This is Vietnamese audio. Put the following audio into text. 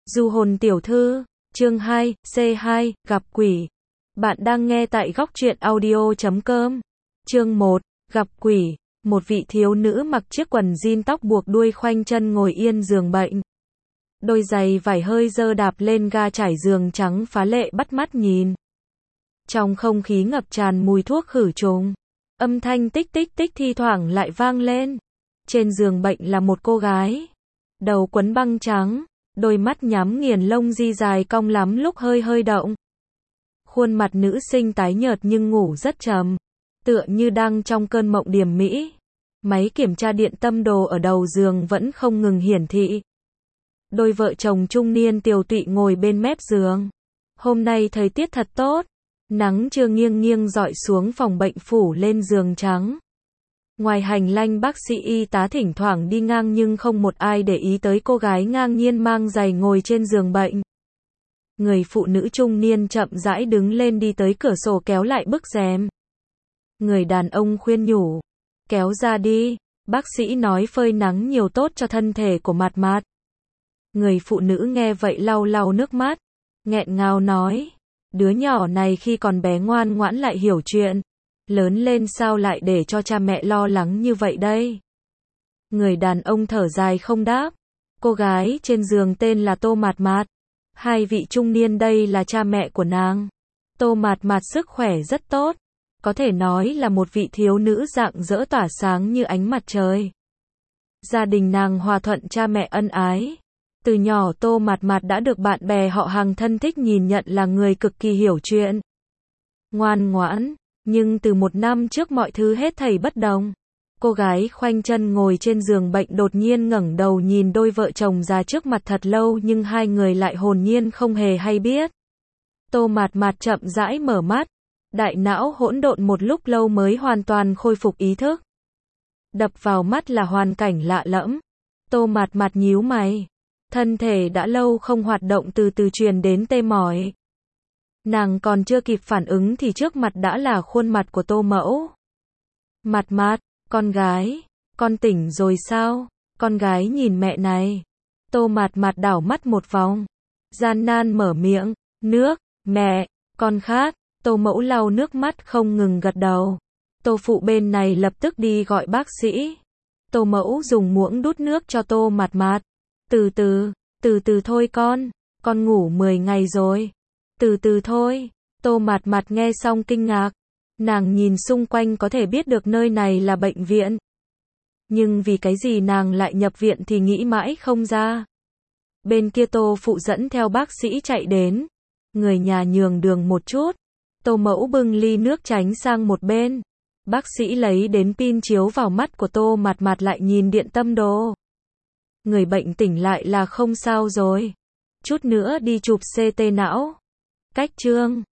Du hồn tiểu thư, chương 2, C2, gặp quỷ. Bạn đang nghe tại góc truyện audio.com. Chương 1, gặp quỷ. Một vị thiếu nữ mặc chiếc quần jean tóc buộc đuôi khoanh chân ngồi yên giường bệnh. Đôi giày vải hơi dơ đạp lên ga trải giường trắng phá lệ bắt mắt nhìn. Trong không khí ngập tràn mùi thuốc khử trùng. Âm thanh tích tích tích thi thoảng lại vang lên. Trên giường bệnh là một cô gái. Đầu quấn băng trắng. Đôi mắt nhắm nghiền lông di dài cong lắm lúc hơi hơi động. Khuôn mặt nữ sinh tái nhợt nhưng ngủ rất trầm. Tựa như đang trong cơn mộng điềm mỹ. Máy kiểm tra điện tâm đồ ở đầu giường vẫn không ngừng hiển thị. Đôi vợ chồng trung niên tiều tụy ngồi bên mép giường. Hôm nay thời tiết thật tốt. Nắng trưa nghiêng nghiêng rọi xuống phòng bệnh phủ lên giường trắng. Ngoài hành lang bác sĩ y tá thỉnh thoảng đi ngang nhưng không một ai để ý tới cô gái ngang nhiên mang giày ngồi trên giường bệnh. Người phụ nữ trung niên chậm rãi đứng lên đi tới cửa sổ kéo lại bức rèm. Người đàn ông khuyên nhủ. Kéo ra đi, bác sĩ nói phơi nắng nhiều tốt cho thân thể của Mạt Mạt. Người phụ nữ nghe vậy lau lau nước mắt, nghẹn ngào nói. Đứa nhỏ này khi còn bé ngoan ngoãn lại hiểu chuyện. Lớn lên sao lại để cho cha mẹ lo lắng như vậy đây? Người đàn ông thở dài không đáp. Cô gái trên giường tên là Tô Mạt Mạt. Hai vị trung niên đây là cha mẹ của nàng. Tô Mạt Mạt sức khỏe rất tốt. Có thể nói là một vị thiếu nữ rạng rỡ tỏa sáng như ánh mặt trời. Gia đình nàng hòa thuận, cha mẹ ân ái. Từ nhỏ Tô Mạt Mạt đã được bạn bè họ hàng thân thích nhìn nhận là người cực kỳ hiểu chuyện. Ngoan ngoãn. Nhưng từ một năm trước mọi thứ hết thảy bất đồng. Cô gái khoanh chân ngồi trên giường bệnh đột nhiên ngẩng đầu nhìn đôi vợ chồng già trước mặt thật lâu nhưng hai người lại hồn nhiên không hề hay biết. Tô Mạt Mạt chậm rãi mở mắt. Đại não hỗn độn một lúc lâu mới hoàn toàn khôi phục ý thức. Đập vào mắt là hoàn cảnh lạ lẫm. Tô Mạt Mạt nhíu mày. Thân thể đã lâu không hoạt động từ từ truyền đến tê mỏi. Nàng còn chưa kịp phản ứng thì trước mặt đã là khuôn mặt của Tô mẫu. Mạt Mạt, con gái, con tỉnh rồi sao? Con gái nhìn mẹ này. Tô Mạt Mạt đảo mắt một vòng. Gian nan mở miệng, nước, mẹ, con khát. Tô mẫu lau nước mắt không ngừng gật đầu. Tô phụ bên này lập tức đi gọi bác sĩ. Tô mẫu dùng muỗng đút nước cho Tô Mạt Mạt. Từ từ thôi con ngủ 10 ngày rồi. Từ từ thôi, Tô Mạt Mạt nghe xong kinh ngạc. Nàng nhìn xung quanh có thể biết được nơi này là bệnh viện. Nhưng vì cái gì nàng lại nhập viện thì nghĩ mãi không ra. Bên kia Tô phụ dẫn theo bác sĩ chạy đến. Người nhà nhường đường một chút. Tô mẫu bưng ly nước tránh sang một bên. Bác sĩ lấy đến pin chiếu vào mắt của Tô Mạt Mạt lại nhìn điện tâm đồ. Người bệnh tỉnh lại là không sao rồi. Chút nữa đi chụp CT não. Cách chương